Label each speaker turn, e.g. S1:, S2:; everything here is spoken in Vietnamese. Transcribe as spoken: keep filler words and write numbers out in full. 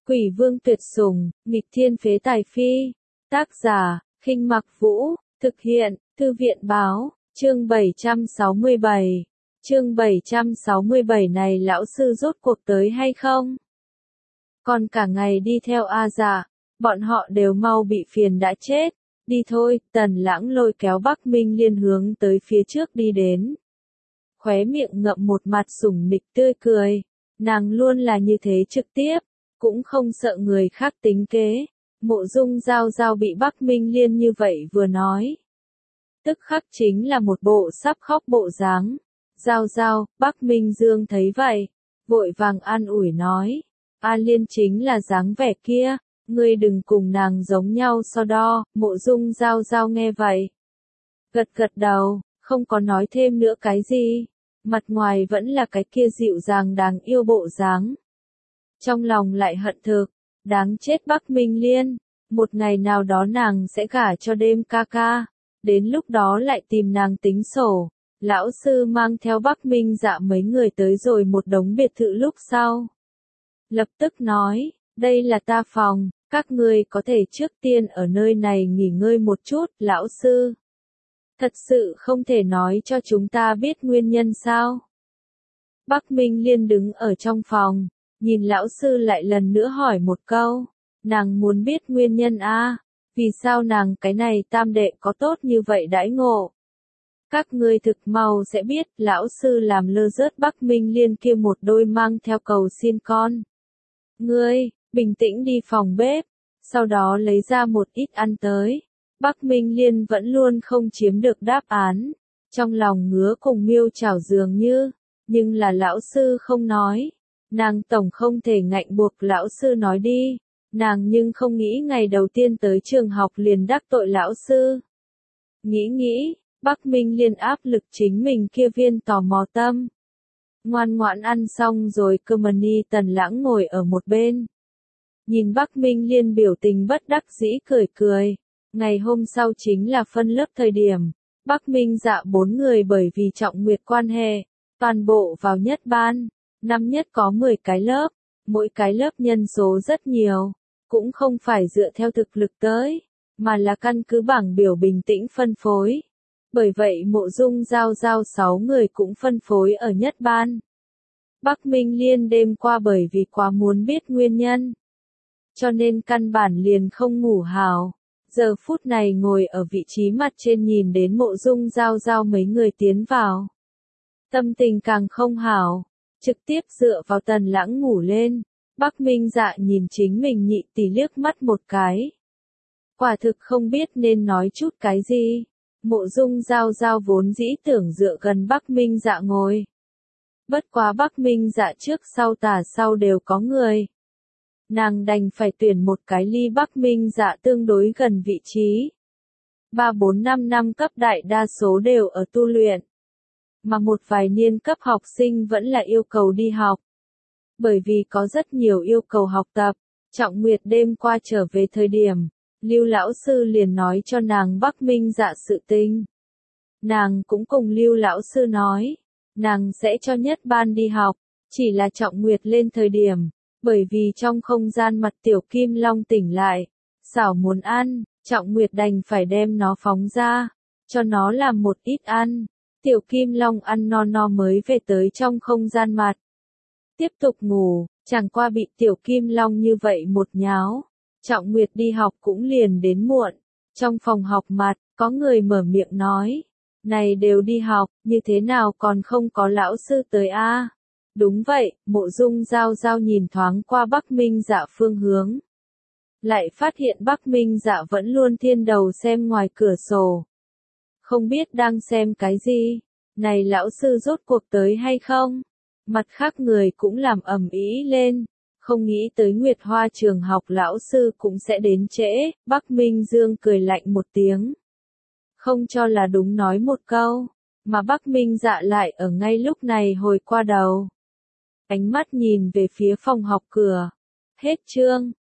S1: Quỷ vương tuyệt sủng, nghịch thiên phế tài phi. Tác giả, Khinh Mặc Vũ, thực hiện, Thư viện báo, chương bảy trăm sáu mươi bảy. Chương bảy trăm sáu mươi bảy này lão sư rốt cuộc tới hay không? Còn cả ngày đi theo A Dạ, bọn họ đều mau bị phiền đã chết. Đi thôi, Tần Lãng lôi kéo Bắc Minh Liên hướng tới phía trước đi đến. Khóe miệng ngậm một mặt sủng nịch tươi cười. Nàng luôn là như thế trực tiếp, cũng không sợ người khác tính kế. Mộ Dung Giao Giao bị Bắc Minh Liên như vậy vừa nói, tức khắc chính là một bộ sắp khóc bộ dáng. Giao Giao, Bắc Minh Dương thấy vậy, vội vàng an ủi nói, A Liên chính là dáng vẻ kia, ngươi đừng cùng nàng giống nhau so đo. Mộ Dung Giao Giao nghe vậy, gật gật đầu, không có nói thêm nữa cái gì, mặt ngoài vẫn là cái kia dịu dàng đáng yêu bộ dáng. Trong lòng lại hận thực, đáng chết Bắc Minh Liên, một ngày nào đó nàng sẽ gả cho đêm ca ca, đến lúc đó lại tìm nàng tính sổ. Lão sư mang theo Bắc Minh Dạ mấy người tới rồi một đống biệt thự lúc sau. Lập tức nói, đây là ta phòng, các ngươi có thể trước tiên ở nơi này nghỉ ngơi một chút. Lão sư, thật sự không thể nói cho chúng ta biết nguyên nhân sao? Bắc Minh Liên đứng ở trong phòng, nhìn lão sư lại lần nữa hỏi một câu, nàng muốn biết nguyên nhân a, vì sao nàng cái này tam đệ có tốt như vậy đãi ngộ. Các ngươi thực mau sẽ biết. Lão sư làm lơ rớt Bắc Minh Liên kia một đôi mang theo cầu xin con. Ngươi, bình tĩnh đi phòng bếp, sau đó lấy ra một ít ăn tới. Bắc Minh Liên vẫn luôn không chiếm được đáp án, trong lòng ngứa cùng miêu chảo dường như, nhưng là lão sư không nói. Nàng tổng không thể ngạnh buộc lão sư nói đi, nàng nhưng không nghĩ ngày đầu tiên tới trường học liền đắc tội lão sư. Nghĩ nghĩ, Bắc Minh Liên áp lực chính mình kia viên tò mò tâm. Ngoan ngoãn ăn xong rồi cơ mần ni Tần Lãng ngồi ở một bên. Nhìn Bắc Minh Liên biểu tình bất đắc dĩ cười cười. Ngày hôm sau chính là phân lớp thời điểm. Bắc Minh Dạ bốn người bởi vì trọng nguyệt quan hệ, toàn bộ vào nhất ban. Năm nhất có mười cái lớp, mỗi cái lớp nhân số rất nhiều, cũng không phải dựa theo thực lực tới, mà là căn cứ bảng biểu bình tĩnh phân phối. Bởi vậy Mộ Dung Giao Giao sáu người cũng phân phối ở nhất ban. Bắc Minh Liên đêm qua bởi vì quá muốn biết nguyên nhân, cho nên căn bản liền không ngủ hào. Giờ phút này ngồi ở vị trí mặt trên nhìn đến Mộ Dung Giao Giao mấy người tiến vào, tâm tình càng không hảo. Trực tiếp dựa vào Tần Lãng ngủ lên. Bắc Minh Dạ nhìn chính mình nhị tỷ liếc mắt một cái. Quả thực không biết nên nói chút cái gì. Mộ Dung Giao Giao vốn dĩ tưởng dựa gần Bắc Minh Dạ ngồi. Bất quá Bắc Minh Dạ trước sau tả sau đều có người. Nàng đành phải tuyển một cái ly Bắc Minh Dạ tương đối gần vị trí. Ba bốn năm năm cấp đại đa số đều ở tu luyện, mà một vài niên cấp học sinh vẫn là yêu cầu đi học. Bởi vì có rất nhiều yêu cầu học tập, Trọng Nguyệt đêm qua trở về thời điểm, Lưu lão sư liền nói cho nàng Bắc Minh Dạ sự tình. Nàng cũng cùng Lưu lão sư nói, nàng sẽ cho nhất ban đi học, chỉ là Trọng Nguyệt lên thời điểm, bởi vì trong không gian mặt tiểu Kim Long tỉnh lại, xảo muốn ăn, Trọng Nguyệt đành phải đem nó phóng ra, cho nó làm một ít ăn. Tiểu Kim Long ăn no no mới về tới trong không gian mặt. Tiếp tục ngủ, chẳng qua bị Tiểu Kim Long như vậy một nháo. Trọng Nguyệt đi học cũng liền đến muộn. Trong phòng học mặt, có người mở miệng nói. Này đều đi học, như thế nào còn không có lão sư tới a? À? Đúng vậy, Mộ Dung Giao Giao nhìn thoáng qua Bắc Minh Dạ phương hướng. Lại phát hiện Bắc Minh Dạ vẫn luôn thiên đầu xem ngoài cửa sổ. Không biết đang xem cái gì, này lão sư rốt cuộc tới hay không? Mặt khác người cũng làm ầm ĩ lên, không nghĩ tới Nguyệt Hoa trường học lão sư cũng sẽ đến trễ. Bắc Minh Dương cười lạnh một tiếng, không cho là đúng nói một câu, mà Bắc Minh Dạ lại ở ngay lúc này hồi qua đầu. Ánh mắt nhìn về phía phòng học cửa. Hết chương.